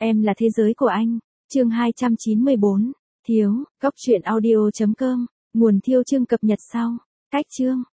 Em là thế giới của anh. Chương 294. Thiếu. Góc truyện audio.com. Nguồn Thiêu Chương cập nhật sau. Cách chương.